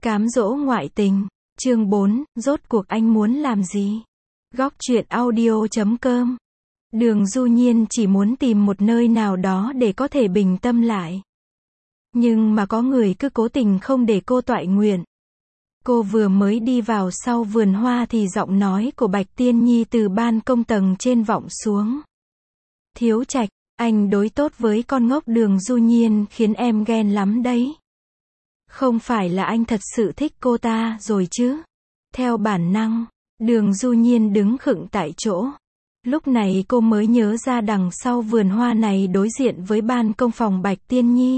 Cám dỗ ngoại tình. Chương 4, rốt cuộc anh muốn làm gì? Góc truyện audio.com. Đường Du Nhiên chỉ muốn tìm một nơi nào đó để có thể bình tâm lại. Nhưng mà có người cứ cố tình không để cô toại nguyện. Cô vừa mới đi vào sau vườn hoa thì giọng nói của Bạch Tiên Nhi từ ban công tầng trên vọng xuống. Thiếu Trạch, anh đối tốt với con ngốc Đường Du Nhiên khiến em ghen lắm đấy. Không phải là anh thật sự thích cô ta rồi chứ? Theo bản năng, Đường Du Nhiên đứng khựng tại chỗ. Lúc này cô mới nhớ ra đằng sau vườn hoa này đối diện với ban công phòng Bạch Tiên Nhi.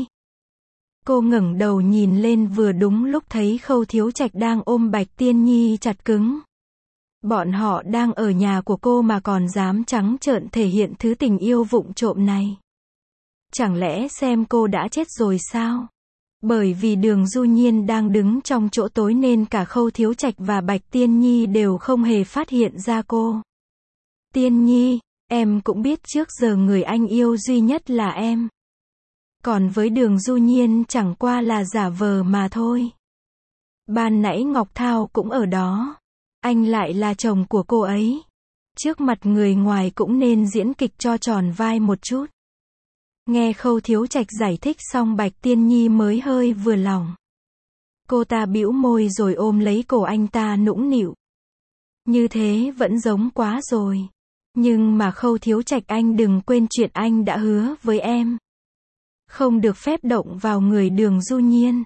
Cô ngẩng đầu nhìn lên vừa đúng lúc thấy Khâu Thiếu Trạch đang ôm Bạch Tiên Nhi chặt cứng. Bọn họ đang ở nhà của cô mà còn dám trắng trợn thể hiện thứ tình yêu vụng trộm này. Chẳng lẽ xem cô đã chết rồi sao? Bởi vì Đường Du Nhiên đang đứng trong chỗ tối nên cả Khâu Thiếu Trạch và Bạch Tiên Nhi đều không hề phát hiện ra cô. Tiên Nhi, em cũng biết trước giờ người anh yêu duy nhất là em. Còn với Đường Du Nhiên chẳng qua là giả vờ mà thôi. Ban nãy Ngọc Thao cũng ở đó. Anh lại là chồng của cô ấy. Trước mặt người ngoài cũng nên diễn kịch cho tròn vai một chút. Nghe Khâu Thiếu Trạch giải thích xong Bạch Tiên Nhi mới hơi vừa lòng. Cô ta bĩu môi rồi ôm lấy cổ anh ta nũng nịu. Như thế vẫn giống quá rồi. Nhưng mà Khâu Thiếu Trạch anh đừng quên chuyện anh đã hứa với em. Không được phép động vào người Đường Du Nhiên.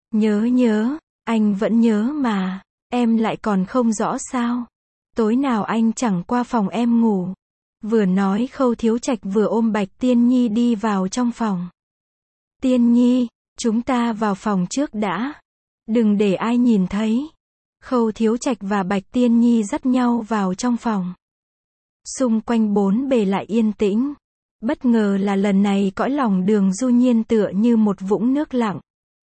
Nhớ, anh vẫn nhớ mà. Em lại còn không rõ sao? Tối nào anh chẳng qua phòng em ngủ. Vừa nói Khâu Thiếu Trạch vừa ôm Bạch Tiên Nhi đi vào trong phòng. Tiên Nhi, chúng ta vào phòng trước đã. Đừng để ai nhìn thấy. Khâu Thiếu Trạch và Bạch Tiên Nhi dắt nhau vào trong phòng. Xung quanh bốn bề lại yên tĩnh. Bất ngờ là lần này cõi lòng Đường Du Nhiên tựa như một vũng nước lặng.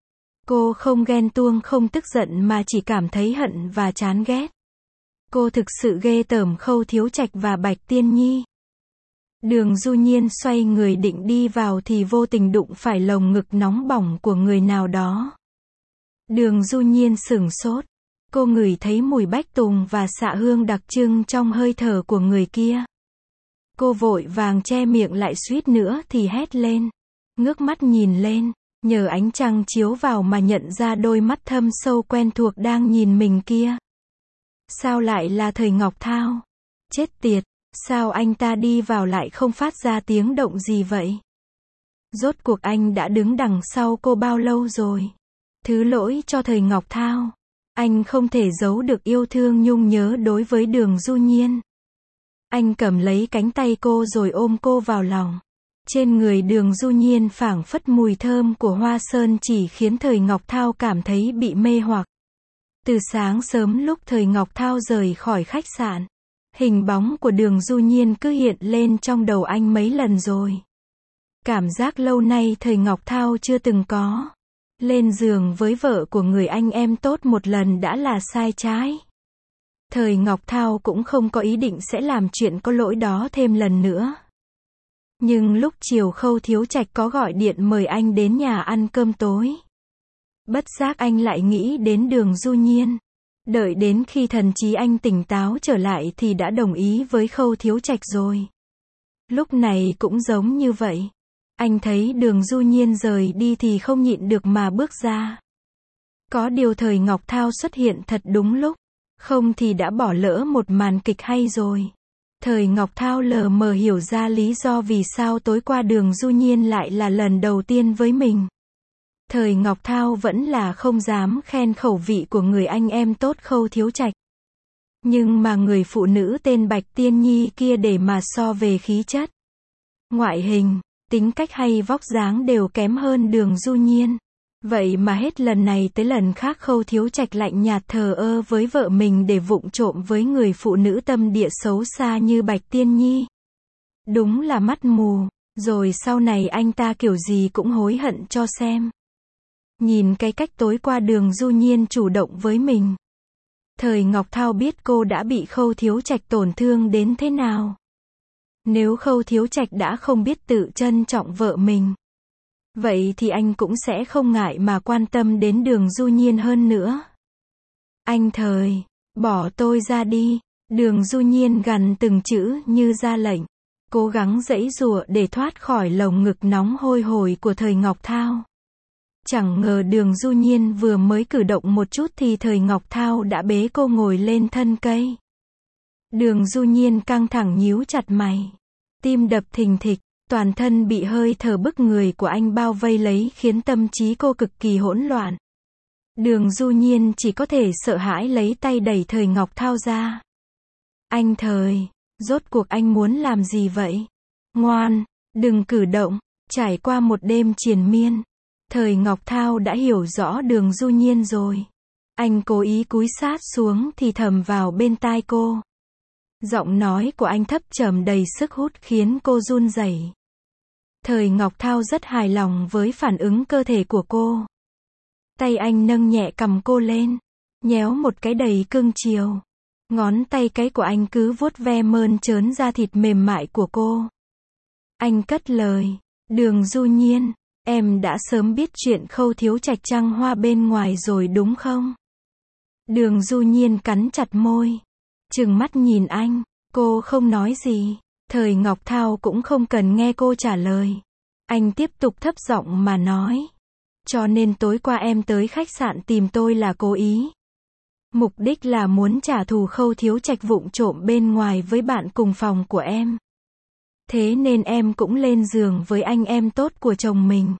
Cô không ghen tuông không tức giận mà chỉ cảm thấy hận và chán ghét. Cô thực sự ghê tởm Khâu Thiếu Trạch và Bạch Tiên Nhi. Đường Du Nhiên xoay người định đi vào thì vô tình đụng phải lồng ngực nóng bỏng của người nào đó. Đường Du Nhiên sửng sốt. Cô ngửi thấy mùi bách tùng và xạ hương đặc trưng trong hơi thở của người kia. Cô vội vàng che miệng lại suýt nữa thì hét lên. Ngước mắt nhìn lên, nhờ ánh trăng chiếu vào mà nhận ra đôi mắt thâm sâu quen thuộc đang nhìn mình kia. Sao lại là Thời Ngọc Thao? Chết tiệt, sao anh ta đi vào lại không phát ra tiếng động gì vậy? Rốt cuộc anh đã đứng đằng sau cô bao lâu rồi? Thứ lỗi cho Thời Ngọc Thao. Anh không thể giấu được yêu thương nhung nhớ đối với Đường Du Nhiên. Anh cầm lấy cánh tay cô rồi ôm cô vào lòng. Trên người Đường Du Nhiên phảng phất mùi thơm của hoa sơn chỉ khiến Thời Ngọc Thao cảm thấy bị mê hoặc. Từ sáng sớm lúc Thời Ngọc Thao rời khỏi khách sạn, hình bóng của Đường Du Nhiên cứ hiện lên trong đầu anh mấy lần rồi. Cảm giác lâu nay Thời Ngọc Thao chưa từng có. Lên giường với vợ của người anh em tốt một lần đã là sai trái. Thời Ngọc Thao cũng không có ý định sẽ làm chuyện có lỗi đó thêm lần nữa. Nhưng lúc chiều Khâu Thiếu Trạch có gọi điện mời anh đến nhà ăn cơm tối. Bất giác anh lại nghĩ đến Đường Du Nhiên. Đợi đến khi thần trí anh tỉnh táo trở lại thì đã đồng ý với Khâu Thiếu Trạch rồi. Lúc này cũng giống như vậy. Anh thấy Đường Du Nhiên rời đi thì không nhịn được mà bước ra. Có điều Thời Ngọc Thao xuất hiện thật đúng lúc. Không thì đã bỏ lỡ một màn kịch hay rồi. Thời Ngọc Thao lờ mờ hiểu ra lý do vì sao tối qua Đường Du Nhiên lại là lần đầu tiên với mình. Thời Ngọc Thao vẫn là không dám khen khẩu vị của người anh em tốt Khâu Thiếu Trạch. Nhưng mà người phụ nữ tên Bạch Tiên Nhi kia để mà so về khí chất, ngoại hình, tính cách hay vóc dáng đều kém hơn Đường Du Nhiên. Vậy mà hết lần này tới lần khác Khâu Thiếu Trạch lạnh nhạt thờ ơ với vợ mình để vụng trộm với người phụ nữ tâm địa xấu xa như Bạch Tiên Nhi. Đúng là mắt mù, rồi sau này anh ta kiểu gì cũng hối hận cho xem. Nhìn cái cách tối qua Đường Du Nhiên chủ động với mình, Thời Ngọc Thao biết cô đã bị Khâu Thiếu Trạch tổn thương đến thế nào. Nếu Khâu Thiếu Trạch đã không biết tự trân trọng vợ mình, Vậy thì anh cũng sẽ không ngại mà quan tâm đến Đường Du Nhiên hơn nữa. Anh Thời, bỏ tôi ra đi. Đường Du Nhiên gằn từng chữ như ra lệnh. Cố gắng giãy giụa để thoát khỏi lồng ngực nóng hôi hổi của Thời Ngọc Thao. Chẳng ngờ Đường Du Nhiên vừa mới cử động một chút thì Thời Ngọc Thao đã bế cô ngồi lên thân cây. Đường Du Nhiên căng thẳng nhíu chặt mày. Tim đập thình thịch, toàn thân bị hơi thở bức người của anh bao vây lấy khiến tâm trí cô cực kỳ hỗn loạn. Đường Du Nhiên chỉ có thể sợ hãi lấy tay đẩy Thời Ngọc Thao ra. Anh Thời, rốt cuộc anh muốn làm gì vậy? Ngoan, đừng cử động. Trải qua một đêm triền miên, Thời Ngọc Thao đã hiểu rõ Đường Du Nhiên rồi. Anh cố ý cúi sát xuống thì thầm vào bên tai cô. Giọng nói của anh thấp trầm đầy sức hút khiến cô run rẩy. Thời Ngọc Thao rất hài lòng với phản ứng cơ thể của cô. Tay anh nâng nhẹ cằm cô lên, nhéo một cái đầy cưng chiều. Ngón tay cái của anh cứ vuốt ve mơn trớn da thịt mềm mại của cô. Anh cất lời, Đường Du Nhiên, em đã sớm biết chuyện Khâu Thiếu Trạch trăng hoa bên ngoài rồi đúng không? Đường Du Nhiên cắn chặt môi, trừng mắt nhìn anh, cô không nói gì. Thời Ngọc Thao cũng không cần nghe cô trả lời. Anh tiếp tục thấp giọng mà nói. Cho nên tối qua em tới khách sạn tìm tôi là cố ý. Mục đích là muốn trả thù Khâu Thiếu Trạch vụng trộm bên ngoài với bạn cùng phòng của em. Thế nên em cũng lên giường với anh em tốt của chồng mình.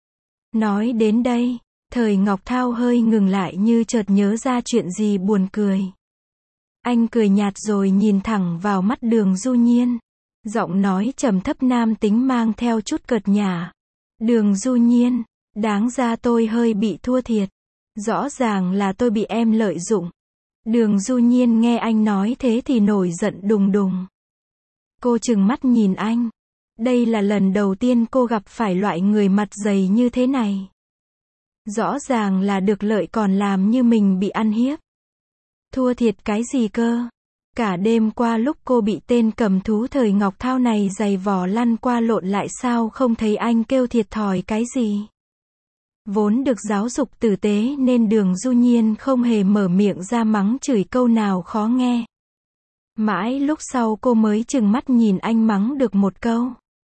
Nói đến đây, Thời Ngọc Thao hơi ngừng lại như chợt nhớ ra chuyện gì buồn cười. Anh cười nhạt rồi nhìn thẳng vào mắt Đường Du Nhiên. Giọng nói trầm thấp nam tính mang theo chút cợt nhả. Đường Du Nhiên, đáng ra tôi hơi bị thua thiệt. Rõ ràng là tôi bị em lợi dụng. Đường Du Nhiên nghe anh nói thế thì nổi giận đùng đùng. Cô trừng mắt nhìn anh. Đây là lần đầu tiên cô gặp phải loại người mặt dày như thế này. Rõ ràng là được lợi còn làm như mình bị ăn hiếp. Thua thiệt cái gì cơ? Cả đêm qua lúc cô bị tên cầm thú Thời Ngọc Thao này giày vò lăn qua lộn lại sao không thấy anh kêu thiệt thòi cái gì? Vốn được giáo dục tử tế nên Đường Du Nhiên không hề mở miệng ra mắng chửi câu nào khó nghe. Mãi lúc sau cô mới trừng mắt nhìn anh mắng được một câu.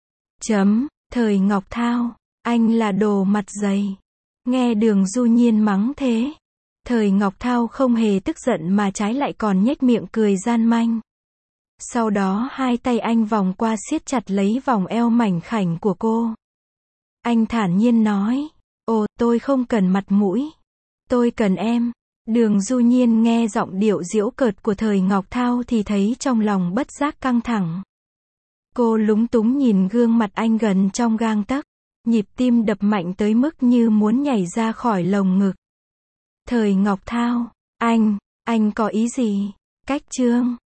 Thời Ngọc Thao, anh là đồ mặt dày. Nghe Đường Du Nhiên mắng thế, Thời Ngọc Thao không hề tức giận mà trái lại còn nhếch miệng cười gian manh. Sau đó hai tay anh vòng qua siết chặt lấy vòng eo mảnh khảnh của cô. Anh thản nhiên nói, ồ, tôi không cần mặt mũi. Tôi cần em. Đường Du Nhiên nghe giọng điệu giễu cợt của Thời Ngọc Thao thì thấy trong lòng bất giác căng thẳng. Cô lúng túng nhìn gương mặt anh gần trong gang tấc. Nhịp tim đập mạnh tới mức như muốn nhảy ra khỏi lồng ngực. Thời Ngọc Thao, anh có ý gì? Cách chương